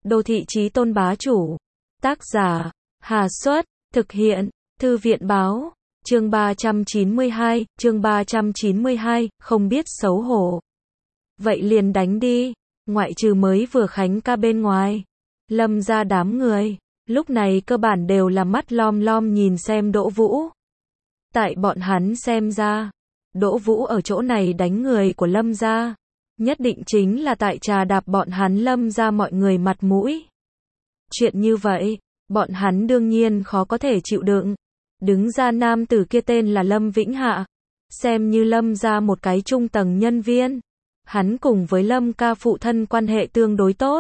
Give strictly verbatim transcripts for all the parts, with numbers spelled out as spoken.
Đô thị chí tôn bá chủ. Tác giả, Hà Xuất, thực hiện, Thư viện báo, chương ba trăm chín mươi hai, chương ba trăm chín mươi hai, không biết xấu hổ. Vậy liền đánh đi, ngoại trừ mới vừa khánh ca bên ngoài. Lâm ra đám người, lúc này cơ bản đều là mắt lom lom nhìn xem Đỗ Vũ. Tại bọn hắn xem ra, Đỗ Vũ ở chỗ này đánh người của Lâm gia, nhất định chính là tại trà đạp bọn hắn Lâm gia mọi người mặt mũi. Chuyện như vậy, bọn hắn đương nhiên khó có thể chịu đựng. Đứng ra nam tử kia tên là Lâm Vĩnh Hạ, xem như Lâm gia một cái trung tầng nhân viên. Hắn cùng với Lâm ca phụ thân quan hệ tương đối tốt.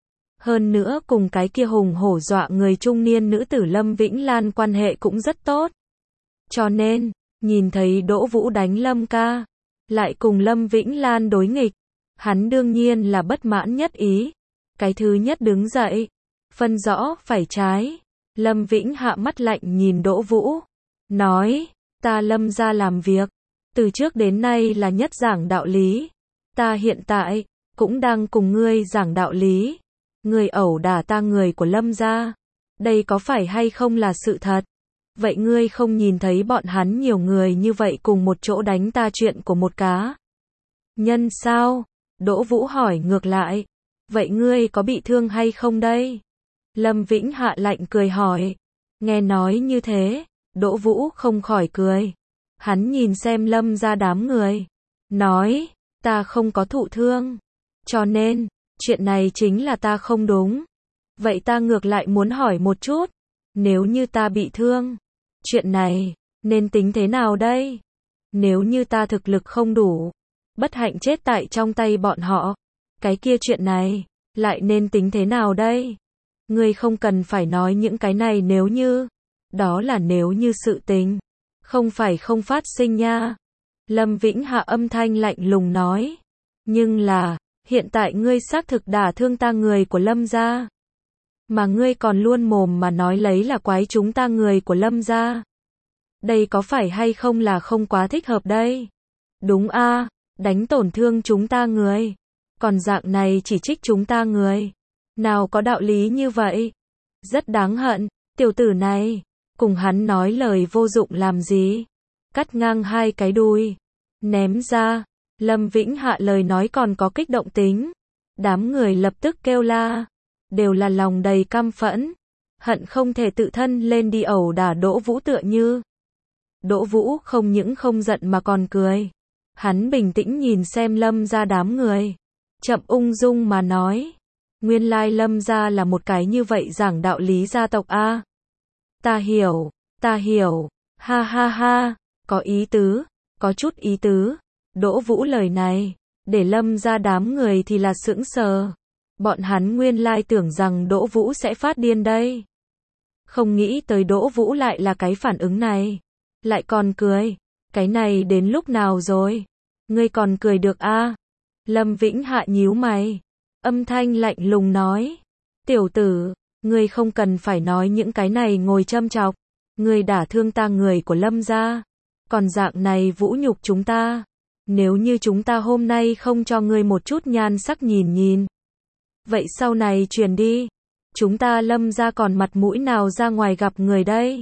Hơn nữa cùng cái kia hùng hổ dọa người trung niên nữ tử Lâm Vĩnh Lan quan hệ cũng rất tốt. Cho nên, nhìn thấy Đỗ Vũ đánh Lâm ca, lại cùng Lâm Vĩnh Lan đối nghịch, hắn đương nhiên là bất mãn nhất ý. Cái thứ nhất đứng dậy, phân rõ phải trái. Lâm Vĩnh Hạ mắt lạnh nhìn Đỗ Vũ, nói, ta Lâm gia làm việc, từ trước đến nay là nhất giảng đạo lý. Ta hiện tại, cũng đang cùng ngươi giảng đạo lý. Ngươi ẩu đả ta người của Lâm gia, đây có phải hay không là sự thật? Vậy ngươi không nhìn thấy bọn hắn nhiều người như vậy cùng một chỗ đánh ta chuyện của một cá nhân sao? Đỗ Vũ hỏi ngược lại, vậy ngươi có bị thương hay không đây? Lâm Vĩnh Hạ lạnh cười hỏi. Nghe nói như thế, Đỗ Vũ không khỏi cười. Hắn nhìn xem Lâm ra đám người, nói, ta không có thụ thương, cho nên, chuyện này chính là ta không đúng. Vậy ta ngược lại muốn hỏi một chút, nếu như ta bị thương, chuyện này, nên tính thế nào đây? Nếu như ta thực lực không đủ, bất hạnh chết tại trong tay bọn họ, cái kia chuyện này, lại nên tính thế nào đây? Ngươi không cần phải nói những cái này nếu như, đó là nếu như sự tình, không phải không phát sinh nha. Lâm Vĩnh Hạ âm thanh lạnh lùng nói, nhưng là, hiện tại ngươi xác thực đả thương ta người của Lâm gia, mà ngươi còn luôn mồm mà nói lấy là quái chúng ta người của Lâm gia. Đây có phải hay không là không quá thích hợp đây? Đúng a, đánh tổn thương chúng ta người, còn dạng này chỉ trích chúng ta người, nào có đạo lý như vậy? Rất đáng hận, tiểu tử này, cùng hắn nói lời vô dụng làm gì? Cắt ngang hai cái đuôi, ném ra. Lâm Vĩnh Hạ lời nói còn có kích động tính. Đám người lập tức kêu la, đều là lòng đầy căm phẫn, hận không thể tự thân lên đi ẩu đả Đỗ Vũ tựa như. Đỗ Vũ không những không giận mà còn cười. Hắn bình tĩnh nhìn xem Lâm ra đám người, chậm ung dung mà nói, nguyên lai Lâm gia là một cái như vậy giảng đạo lý gia tộc a. Ta hiểu, ta hiểu, ha ha ha, có ý tứ, có chút ý tứ. Đỗ Vũ lời này, để Lâm gia đám người thì là sững sờ. Bọn hắn nguyên lai tưởng rằng Đỗ Vũ sẽ phát điên đây. Không nghĩ tới Đỗ Vũ lại là cái phản ứng này. Lại còn cười, cái này đến lúc nào rồi? Ngươi còn cười được a? Lâm Vĩnh Hạ nhíu mày, âm thanh lạnh lùng nói, tiểu tử, ngươi không cần phải nói những cái này ngồi châm chọc. Ngươi đả thương ta người của Lâm gia, còn dạng này vũ nhục chúng ta. Nếu như chúng ta hôm nay không cho ngươi một chút nhan sắc nhìn nhìn, vậy sau này truyền đi, chúng ta Lâm gia còn mặt mũi nào ra ngoài gặp người đây?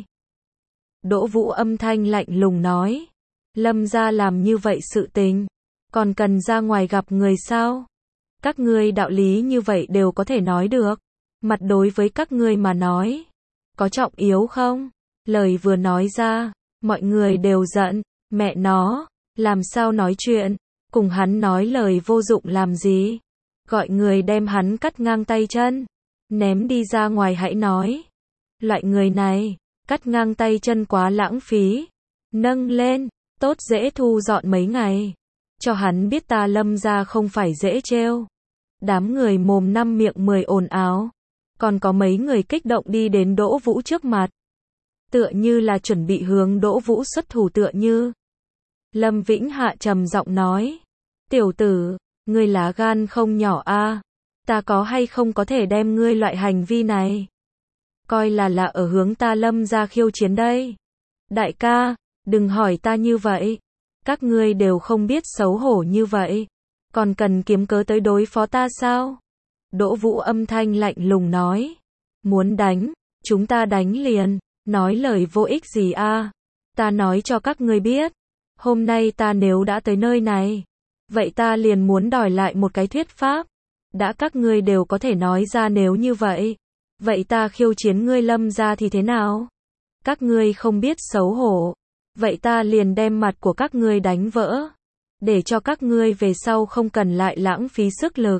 Đỗ Vũ âm thanh lạnh lùng nói, Lâm gia làm như vậy sự tình, còn cần ra ngoài gặp người sao? Các ngươi đạo lý như vậy đều có thể nói được, mặt đối với các ngươi mà nói, có trọng yếu không? Lời vừa nói ra, mọi người đều giận, mẹ nó, làm sao nói chuyện, cùng hắn nói lời vô dụng làm gì? Gọi người đem hắn cắt ngang tay chân, ném đi ra ngoài hãy nói. Loại người này, cắt ngang tay chân quá lãng phí, nâng lên, tốt dễ thu dọn mấy ngày, cho hắn biết ta Lâm gia không phải dễ trêu. Đám người mồm năm miệng mười ồn ào, còn có mấy người kích động đi đến Đỗ Vũ trước mặt, tựa như là chuẩn bị hướng Đỗ Vũ xuất thủ tựa như. Lâm Vĩnh Hạ trầm giọng nói, tiểu tử, ngươi lá gan không nhỏ a, ta có hay không có thể đem ngươi loại hành vi này coi là là ở hướng ta Lâm gia khiêu chiến đây? Đại ca, đừng hỏi ta như vậy, các ngươi đều không biết xấu hổ như vậy, còn cần kiếm cớ tới đối phó ta sao? Đỗ Vũ âm thanh lạnh lùng nói. Muốn đánh, chúng ta đánh liền, nói lời vô ích gì a? Ta nói cho các ngươi biết, hôm nay ta nếu đã tới nơi này, vậy ta liền muốn đòi lại một cái thuyết pháp. Đã các ngươi đều có thể nói ra nếu như vậy, vậy ta khiêu chiến ngươi Lâm gia thì thế nào? Các ngươi không biết xấu hổ, vậy ta liền đem mặt của các ngươi đánh vỡ, để cho các ngươi về sau không cần lại lãng phí sức lực.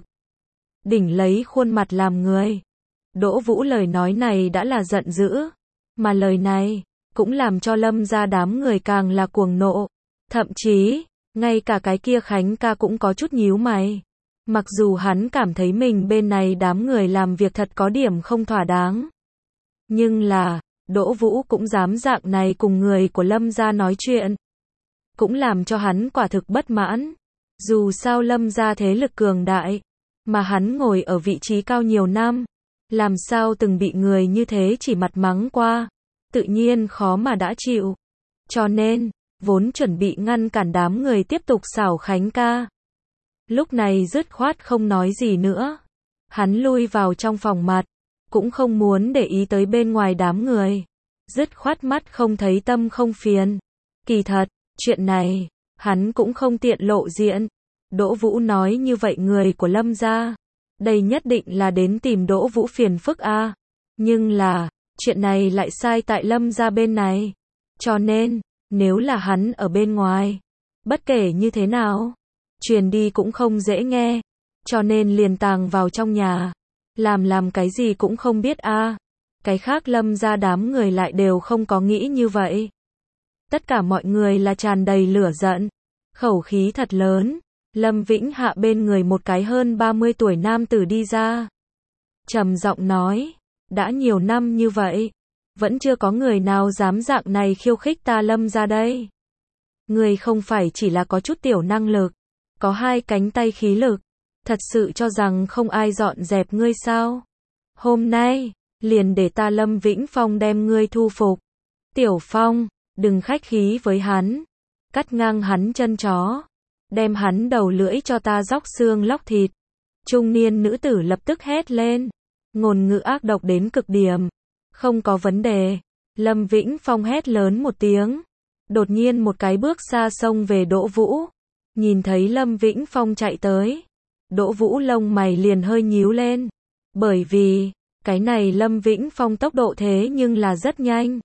Đỉnh lấy khuôn mặt làm người. Đỗ Vũ lời nói này đã là giận dữ, mà lời này cũng làm cho Lâm gia đám người càng là cuồng nộ. Thậm chí, ngay cả cái kia Khánh ca cũng có chút nhíu mày. Mặc dù hắn cảm thấy mình bên này đám người làm việc thật có điểm không thỏa đáng. Nhưng là, Đỗ Vũ cũng dám dạng này cùng người của Lâm gia nói chuyện. Cũng làm cho hắn quả thực bất mãn. Dù sao Lâm gia thế lực cường đại, mà hắn ngồi ở vị trí cao nhiều năm, làm sao từng bị người như thế chỉ mặt mắng qua, tự nhiên khó mà đã chịu. Cho nên, vốn chuẩn bị ngăn cản đám người tiếp tục xảo Khánh ca. Lúc này dứt khoát không nói gì nữa. Hắn lui vào trong phòng mặt, cũng không muốn để ý tới bên ngoài đám người. Dứt khoát mắt không thấy tâm không phiền. Kỳ thật, chuyện này, hắn cũng không tiện lộ diện. Đỗ Vũ nói như vậy người của Lâm gia, đây nhất định là đến tìm Đỗ Vũ phiền phức a. Nhưng là, chuyện này lại sai tại Lâm gia bên này. Cho nên, nếu là hắn ở bên ngoài, bất kể như thế nào, truyền đi cũng không dễ nghe. Cho nên liền tàng vào trong nhà, làm làm cái gì cũng không biết a. Cái khác Lâm gia đám người lại đều không có nghĩ như vậy. Tất cả mọi người là tràn đầy lửa giận, khẩu khí thật lớn. Lâm Vĩnh Hạ bên người một cái hơn ba mươi tuổi nam tử đi ra, trầm giọng nói, đã nhiều năm như vậy, vẫn chưa có người nào dám dạng này khiêu khích ta Lâm gia đây. Ngươi không phải chỉ là có chút tiểu năng lực, có hai cánh tay khí lực, thật sự cho rằng không ai dọn dẹp ngươi sao? Hôm nay, liền để ta Lâm Vĩnh Phong đem ngươi thu phục. Tiểu Phong, đừng khách khí với hắn, cắt ngang hắn chân chó, đem hắn đầu lưỡi cho ta róc xương lóc thịt. Trung niên nữ tử lập tức hét lên, ngôn ngữ ác độc đến cực điểm. Không có vấn đề. Lâm Vĩnh Phong hét lớn một tiếng, đột nhiên một cái bước xa xông về Đỗ Vũ. Nhìn thấy Lâm Vĩnh Phong chạy tới, Đỗ Vũ lông mày liền hơi nhíu lên, bởi vì cái này Lâm Vĩnh Phong tốc độ thế nhưng là rất nhanh.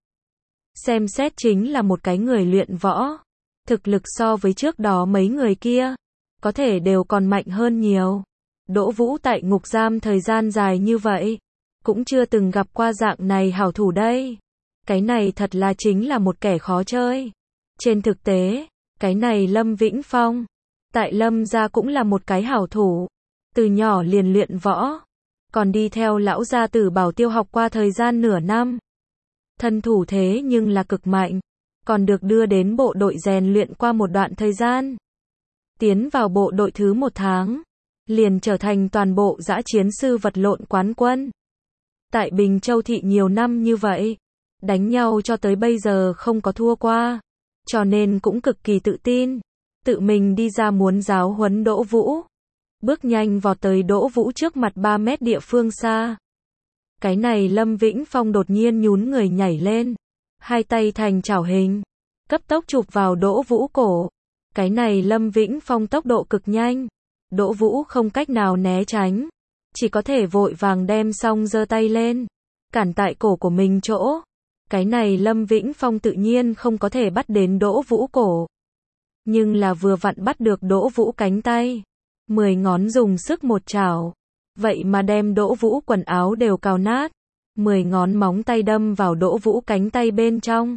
Xem xét chính là một cái người luyện võ, thực lực so với trước đó mấy người kia, có thể đều còn mạnh hơn nhiều. Đỗ Vũ tại ngục giam thời gian dài như vậy, cũng chưa từng gặp qua dạng này hảo thủ đây. Cái này thật là chính là một kẻ khó chơi. Trên thực tế, cái này Lâm Vĩnh Phong, tại Lâm gia cũng là một cái hảo thủ. Từ nhỏ liền luyện võ, còn đi theo lão gia tử Bảo Tiêu học qua thời gian nửa năm. Thân thủ thế nhưng là cực mạnh, còn được đưa đến bộ đội rèn luyện qua một đoạn thời gian. Tiến vào bộ đội thứ một tháng, liền trở thành toàn bộ dã chiến sư vật lộn quán quân. Tại Bình Châu thị nhiều năm như vậy, đánh nhau cho tới bây giờ không có thua qua, cho nên cũng cực kỳ tự tin, tự mình đi ra muốn giáo huấn Đỗ Vũ. Bước nhanh vọt tới Đỗ Vũ trước mặt ba mét địa phương xa. Cái này Lâm Vĩnh Phong đột nhiên nhún người nhảy lên, hai tay thành chảo hình, cấp tốc chụp vào Đỗ Vũ cổ. Cái này Lâm Vĩnh Phong tốc độ cực nhanh, Đỗ Vũ không cách nào né tránh, chỉ có thể vội vàng đem xong giơ tay lên, cản tại cổ của mình chỗ. Cái này Lâm Vĩnh Phong tự nhiên không có thể bắt đến Đỗ Vũ cổ, nhưng là vừa vặn bắt được Đỗ Vũ cánh tay, mười ngón dùng sức một chảo, vậy mà đem Đỗ Vũ quần áo đều cào nát, mười ngón móng tay đâm vào Đỗ Vũ cánh tay bên trong.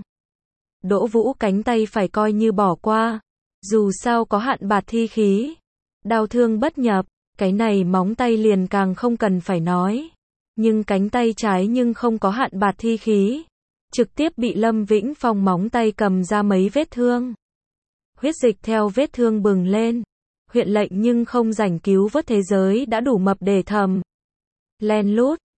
Đỗ Vũ cánh tay phải coi như bỏ qua, dù sao có hạn bạt thi khí, đau thương bất nhập, cái này móng tay liền càng không cần phải nói. Nhưng cánh tay trái nhưng không có hạn bạt thi khí, trực tiếp bị Lâm Vĩnh Phong móng tay cầm ra mấy vết thương. Huyết dịch theo vết thương bừng lên, huyện lệnh nhưng không rảnh cứu vớt thế giới đã đủ mập để thầm. Len lút,